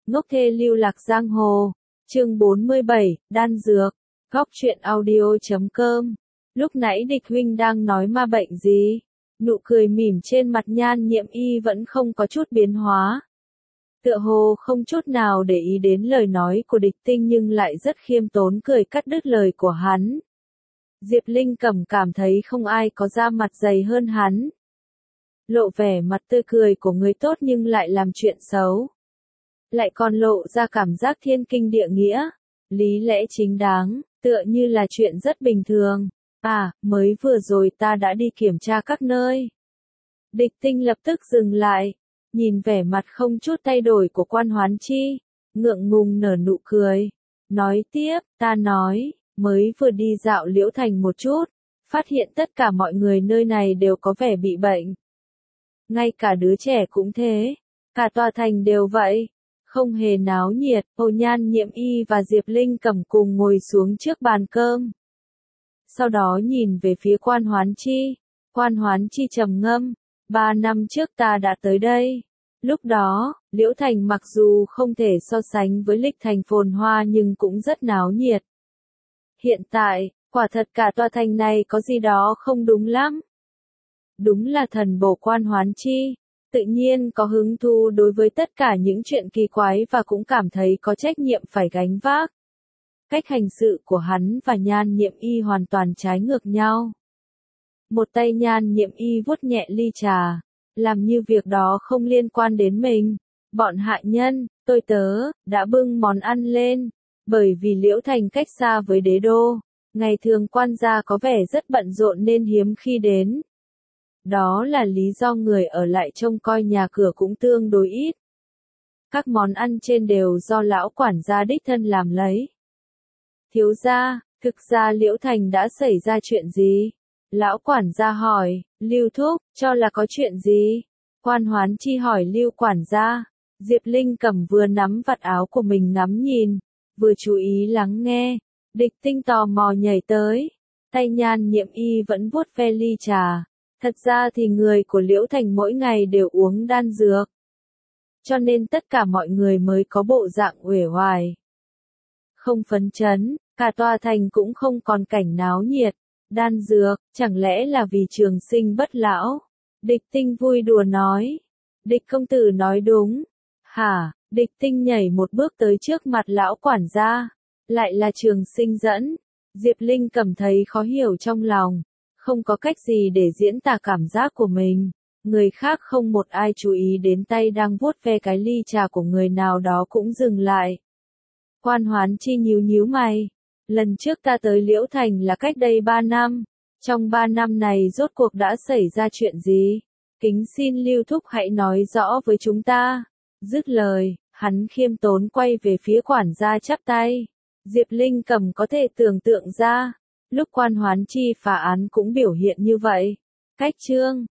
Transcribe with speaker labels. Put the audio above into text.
Speaker 1: Ngốc thê lưu lạc giang hồ. Chương 47, đan dược. Góc truyện audio.com. Lúc nãy Địch huynh đang nói ma bệnh gì? Nụ cười mỉm trên mặt Nhan Nhiệm Y vẫn không có chút biến hóa. Tựa hồ không chút nào để ý đến lời nói của Địch Tinh nhưng lại rất khiêm tốn cười cắt đứt lời của hắn. Diệp Linh cảm thấy không ai có da mặt dày hơn hắn. Lộ vẻ mặt tươi cười của người tốt nhưng lại làm chuyện xấu. Lại còn lộ ra cảm giác thiên kinh địa nghĩa, lý lẽ chính đáng, tựa như là chuyện rất bình thường. À, mới vừa rồi ta đã đi kiểm tra các nơi. Địch Tinh lập tức dừng lại, nhìn vẻ mặt không chút thay đổi của Quan Hoán Chi, ngượng ngùng nở nụ cười. Nói tiếp, ta nói, mới vừa đi dạo Liễu Thành một chút, phát hiện tất cả mọi người nơi này đều có vẻ bị bệnh. Ngay cả đứa trẻ cũng thế, cả tòa thành đều vậy, không hề náo nhiệt. Hồ Nhan Nhiệm Y và Diệp Linh cầm cùng ngồi xuống trước bàn cơm. Sau đó nhìn về phía Quan Hoán Chi. Quan Hoán Chi trầm ngâm, 3 năm trước ta đã tới đây. Lúc đó, Liễu Thành mặc dù không thể so sánh với Lịch Thành phồn hoa nhưng cũng rất náo nhiệt. Hiện tại, quả thật cả tòa thành này có gì đó không đúng lắm. Đúng là thần bổ Quan Hoán Chi, tự nhiên có hứng thú đối với tất cả những chuyện kỳ quái và cũng cảm thấy có trách nhiệm phải gánh vác. Cách hành sự của hắn và Nhan Nhiệm Y hoàn toàn trái ngược nhau. Một tay Nhan Nhiệm Y vuốt nhẹ ly trà, làm như việc đó không liên quan đến mình. Bọn hạ nhân, tôi tớ, đã bưng món ăn lên, bởi vì Liễu Thành cách xa với đế đô, ngày thường quan gia có vẻ rất bận rộn nên hiếm khi đến. Đó là lý do người ở lại trông coi nhà cửa cũng tương đối ít. Các món ăn trên đều do lão quản gia đích thân làm lấy. Thiếu gia, thực ra Liễu Thành đã xảy ra chuyện gì? Lão quản gia hỏi. Lưu thúc, cho là có chuyện gì? Quan Hoán Chi hỏi Lưu quản gia. Diệp Linh cầm vừa nắm vạt áo của mình ngắm nhìn, vừa chú ý lắng nghe. Địch Tinh tò mò nhảy tới. Tay Nhan Nhiệm Y vẫn vuốt ve ly trà. Thật ra thì người của Liễu Thành mỗi ngày đều uống đan dược. Cho nên tất cả mọi người mới có bộ dạng uể oải. Không phấn chấn, cả tòa thành cũng không còn cảnh náo nhiệt. Đan dược, chẳng lẽ là vì trường sinh bất lão? Địch Tinh vui đùa nói. Địch công tử nói đúng. Hả? Địch Tinh nhảy một bước tới trước mặt lão quản gia. Lại là trường sinh dẫn. Diệp Linh cảm thấy khó hiểu trong lòng. Không có cách gì để diễn tả cảm giác của mình. Người khác không một ai chú ý đến tay đang vuốt ve cái ly trà của người nào đó cũng dừng lại. Quan Hoán Chi nhíu mày. Lần trước ta tới Liễu Thành là cách đây 3 năm. Trong 3 năm này rốt cuộc đã xảy ra chuyện gì? Kính xin Lưu thúc hãy nói rõ với chúng ta. Dứt lời, hắn khiêm tốn quay về phía quản gia chắp tay. Diệp Linh cầm có thể tưởng tượng ra. Lúc Quan Hoán Chi phá án cũng biểu hiện như vậy. Cách chương